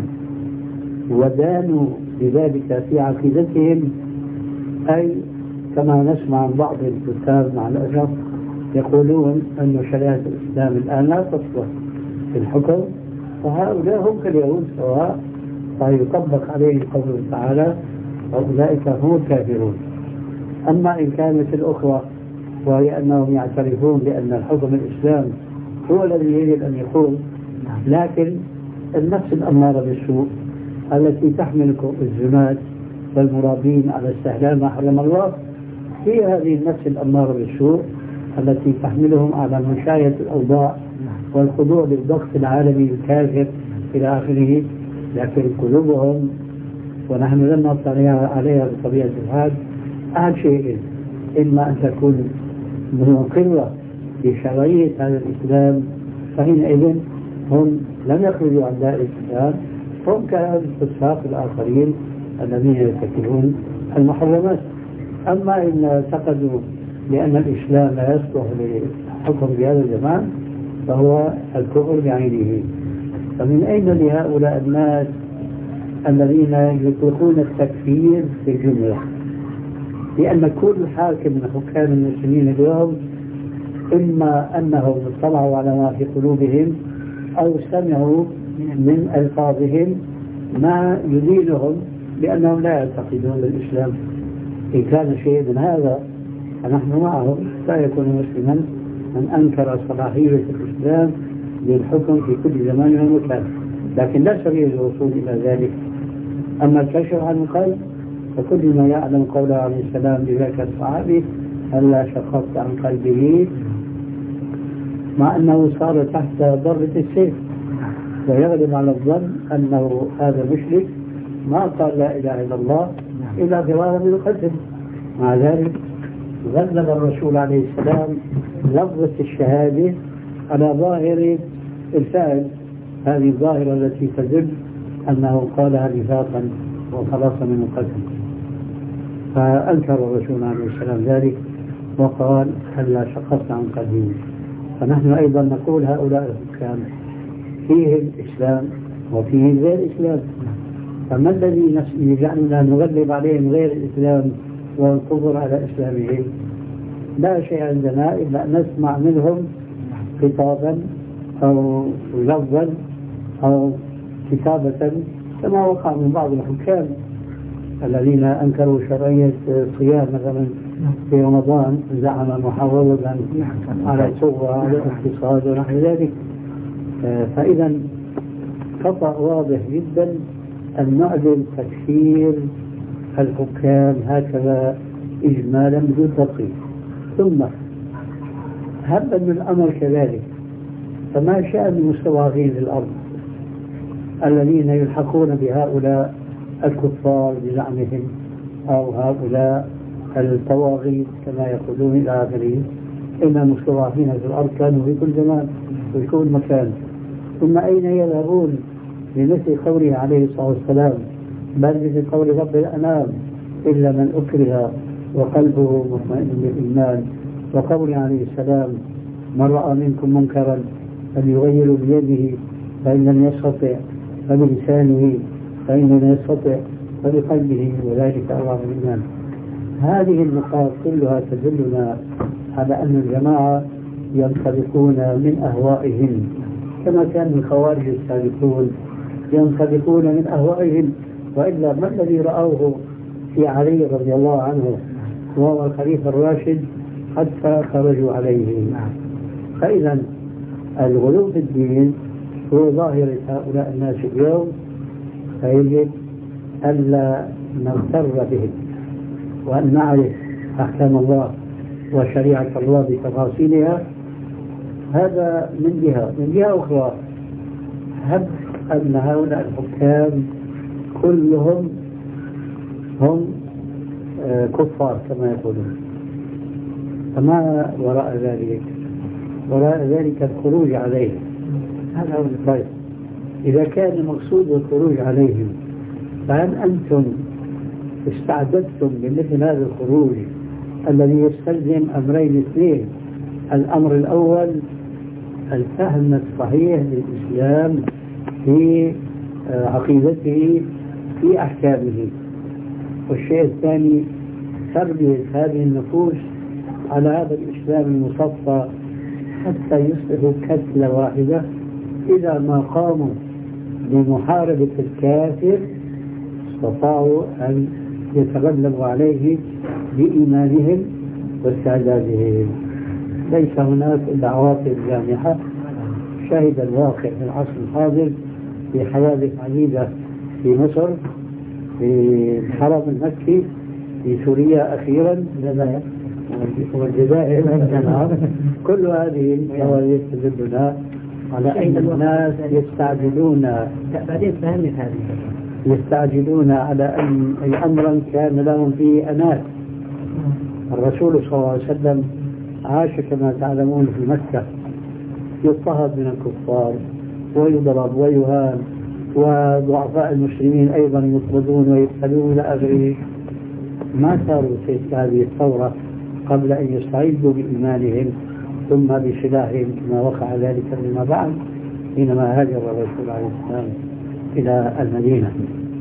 ودانوا بذلك في عقيدتهم، أي كما نسمع عن بعض الكتاب مع الأسف يقولون أن شريعة الإسلام الآن لا تصلح في الحكم، فهؤلاء هم كاليهود سواء، فيطبق عليه قوله تعالى أولئك هم الكافرون. أما إن كانت الأخرى وهي أنهم يعترفون بأن الحكم الإسلام هو الذي يجب أن يكون، لكن النفس الأمارة بالسوء التي تحمل الزناد والمرابين على استحلال ما حرم الله، هي هذه النفس الأمارة بالسوء التي تحملهم على مشاية الأوضاع والخضوع للضغط العالمي الكافر إلى آخره. لكن قلوبهم، ونحن لم نطلع عليها بطبيعة الحال، أهم شيء إما أن تكون منقرة بشرعية هذا الإسلام، فحينئذ هم لم يخرجوا عن دائرة الإسلام، هم كالفساق الآخرين الذين يرتكبون المحرمات. أما إن اعتقدوا بأن الإسلام لا يصلح للحكم بهذا الزمان فهو الكفر بعينه. فمن أين لهؤلاء الناس الذين يطلقون التكفير في الجملة؟ لأن كل حاكم من حكام المسلمين اليوم إما أنهم اطلعوا على ما في قلوبهم أو سمعوا من ألفاظهم ما يدينهم بأنهم لا يعتقدون بالإسلام. إن كان شيء من هذا فنحن معهم، لا يكون مسلما من أنكر صلاحية الإسلام للحكم في كل زمان ومكان، لكن لا سبيل الوصول إلى ذلك. أما الكشف عن القلب فكل ما يعلم قوله عليه السلام لذاك الصحابي هلا شققت عن قلبه، مع أنه صار تحت ضربة السيف، ويغلب على الظن أنه هذا مشرك ما قال لا إله إلا الله إلا فرارا من القتل. مع ذلك غلب الرسول عليه السلام لفظة الشهادة على ظاهر الفعل، هذه الظاهرة التي تدل أنه قالها نفاقا وخلاصا من القتل. فأنكر الرسول عليه السلام ذلك وقال هلا شققت عن قلبه. فنحن أيضا نقول هؤلاء الحكام فيهم إسلام وفيه غير إسلام، فما الذي يجعلنا نغلب عليهم غير الإسلام والقدر على إسلامهم؟ لا شيء عندنا إلا أن نسمع منهم خطابا أو لفظا أو كتابة، كما وقع من بعض الحكام الذين أنكروا شرعية الصيام مثلا في رمضان، زعم محافظا على الصغة على الاقتصاد ونحو ذلك. فإذا خطأ واضح جدا أن نعدل تكفير الحكام هكذا إجمالا بدون تدقيق. ثم هب أن الأمر كذلك، فما شأن المستضعفين في الأرض الذين يلحقون بهؤلاء الكفار بزعمهم أو هؤلاء الطواغيت كما يقولون إلى آخره؟ إن المستضعفين في الأرض كانوا في كل زمان وفي كل مكان، ثم أين يذهبون لمثل قوله عليه الصلاة والسلام بل مثل قول رب الأنام إلا من أكره وقلبه مطمئن بالإيمان، وقول عليه السلام من رأى منكم منكرا فليغير بيده فإن لم يستطع فبلسانه فإن لم يستطع فبقلبه وذلك أضعف الإيمان. هذه النقاط كلها تدلنا على أن الجماعة ينطلقون من أهوائهم كما كان الخوارج السابقون ينطلقون من أهوائهم، وإلا ما الذي رأوه في علي رضي الله عنه وهو الخليفة الراشد حتى خرجوا عليه؟ فإذا الغلو في الدين هو ظاهرة هؤلاء الناس اليوم، فيجب ألا نغتر بهم وأن نعرف أحكام الله وشريعة الله بتفاصيلها. هذا من جهة. من جهة أخرى هب أن هؤلاء الحكام كلهم هم كفار كما يقولون، فما وراء ذلك؟ وراء ذلك الخروج عليه. هذا هو الخير. إذا كان المقصود الخروج عليهم، فهل أنتم استعددتم لمثل هذا الخروج الذي يستلزم أمرين اثنين؟ الأمر الأول الفهم الصحيح للإسلام في عقيدته في أحكامه، والشيء الثاني تربية هذه النفوس على هذا الإسلام المصفى حتى يصبحوا كتلة واحدة إذا ما قاموا بمحاربة الكافر استطاعوا أن يتغلبوا عليه بإيمانهم واستعدادهم. ليس هناك إلا عواطف جامحة. شهد الواقع في العصر الحاضر في حوادث عديدة في مصر، في الحرم المكي، في سوريا أخيرا، والجزائر. كل هذه الحوادث تدلنا على أن الناس يستعجلون يستعجلون على أن أي أمرا كان لهم فيه أنات. الرسول صلى الله عليه وسلم عاش كما تعلمون في مكة، يضطهد من الكفار ويضرب ويهان، وضعفاء المسلمين أيضا يطردون ويقتلون إلى آخره. ما صاروا في هذه الثورة قبل أن يستعيدوا بإيمانهم ثم بسلاحهم كما وقع ذلك فيما بعد حينما هاجر الرسول عليه السلام إلى المدينة.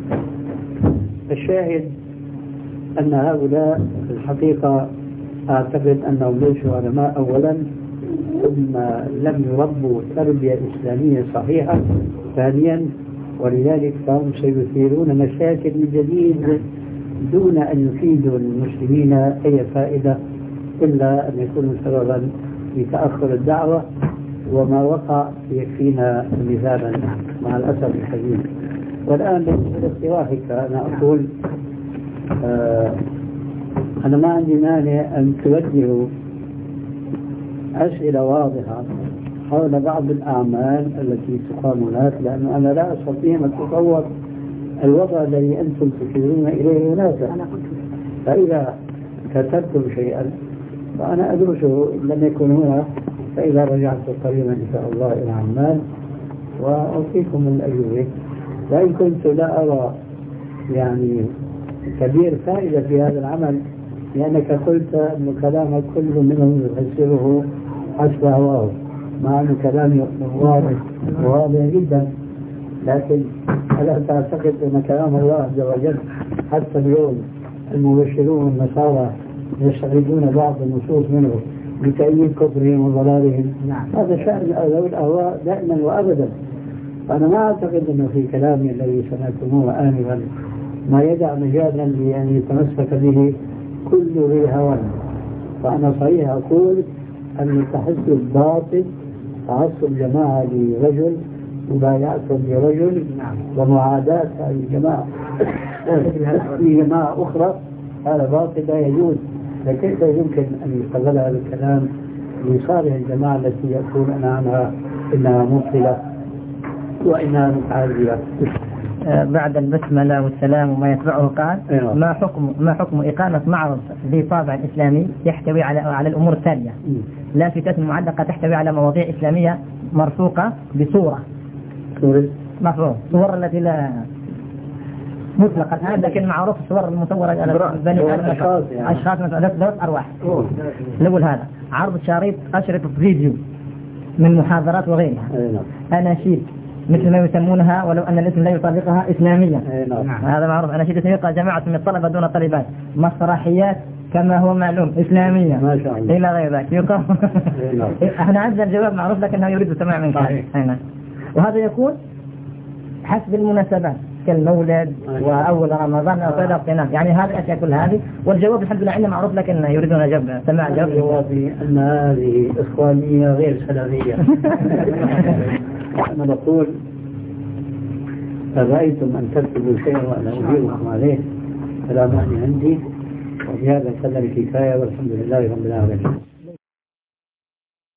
الشاهد أن هؤلاء في الحقيقة أعتقد أنهم ليسوا علماء أولا، ثم لم يربوا تربية إسلامية صحيحة ثانيا، ولذلك فهم سيثيرون مشاكل من جديد دون أن يفيدوا المسلمين أي فائدة إلا أن يكونوا سببا في تأخر الدعوة، وما وقع يكفينا مثالا مع الأسف الشديد. والآن باقتراحك أنا أقول آه أنا ما عندي مانع أن توجهوا أسئلة واضحة حول بعض الأعمال التي تقام هناك، لأن أنا لا أستطيع أن أتصور الوضع الذي أنتم تشيرون إليه هناك. فإذا كتبتم شيئا فأنا أدرسه لم يكن هنا، فإذا رجعت قريبا إن شاء الله إلى عمان وأعطيكم من الأجوبة. وإن كنت لا أرى يعني كبير فائدة في هذا العمل، لأنك قلت أن كلامك كل منهم يفسره حسب هواه، مع أن كلامي واضح واضح جدا، لكن ألا تعتقد أن كلام الله عز وجل حتى اليوم المبشرون والنصارى يستغلون بعض النصوص منه لتأييد كفرهم وضلالهم؟ هذا شأن ذوي الأهواء دائما وأبدا. فأنا ما أعتقد أنه في كلامي الذي سمعتموه آنفا ما يدع مجالا لأن يتمسك به كل ذي هوى. فأنا صحيح أقول أن التحزب الباطل تعصب جماعة لرجل مبايعتهم لرجل ومعاداة هذه الجماعة في جماعة أخرى، هذا باطل لا يجوز. فكيف يمكن أن يستغل هذا الكلام لصالح الجماعة التي يقول أنا عنها إنها مبطلة وإنها متعذبة؟ بعد البسملة والسلام وما يتبعه قال أيوة. ما حكم ما حكم إقامة معرض ذي طابع إسلامي يحتوي على على الأمور التالية: لافتات معلقة تحتوي على مواضيع إسلامية مرفوقة بصورة مفروض صور التي لا مطلقة هذا، لكن معروف الصور المصورة على بني آدم أشخاص مثلا ذات أرواح. الأول هذا عرض شريط أشرطة فيديو من محاضرات وغيرها، أناشيد مثل ما يسمونها ولو أن الاسم لا يطابقها إسلاميا، هذا معروف. أناشيد تلقى جماعة من الطلبة دون طالبات، مسرحيات كما هو معلوم إسلامية ما شاء الله إلى غير ذلك يقام. احنا عندنا الجواب معروف لكنه يريد سماع منك. وهذا يكون حسب المناسبات كالمولد وأول رمضان أو غير اغتنام، يعني هذه الأشياء كل هذه. والجواب الحمد لله عندنا معروف لكن يريدون جواب سماع جواب. جوابي أن هذه إخوانية غير سلامية. أنا بقول رأيتم أن تكتبوا شيئا وأنا أجيبكم عليه فلا معنى عندي، وبهذا كذا الكفاية والحمد لله رب العالمين.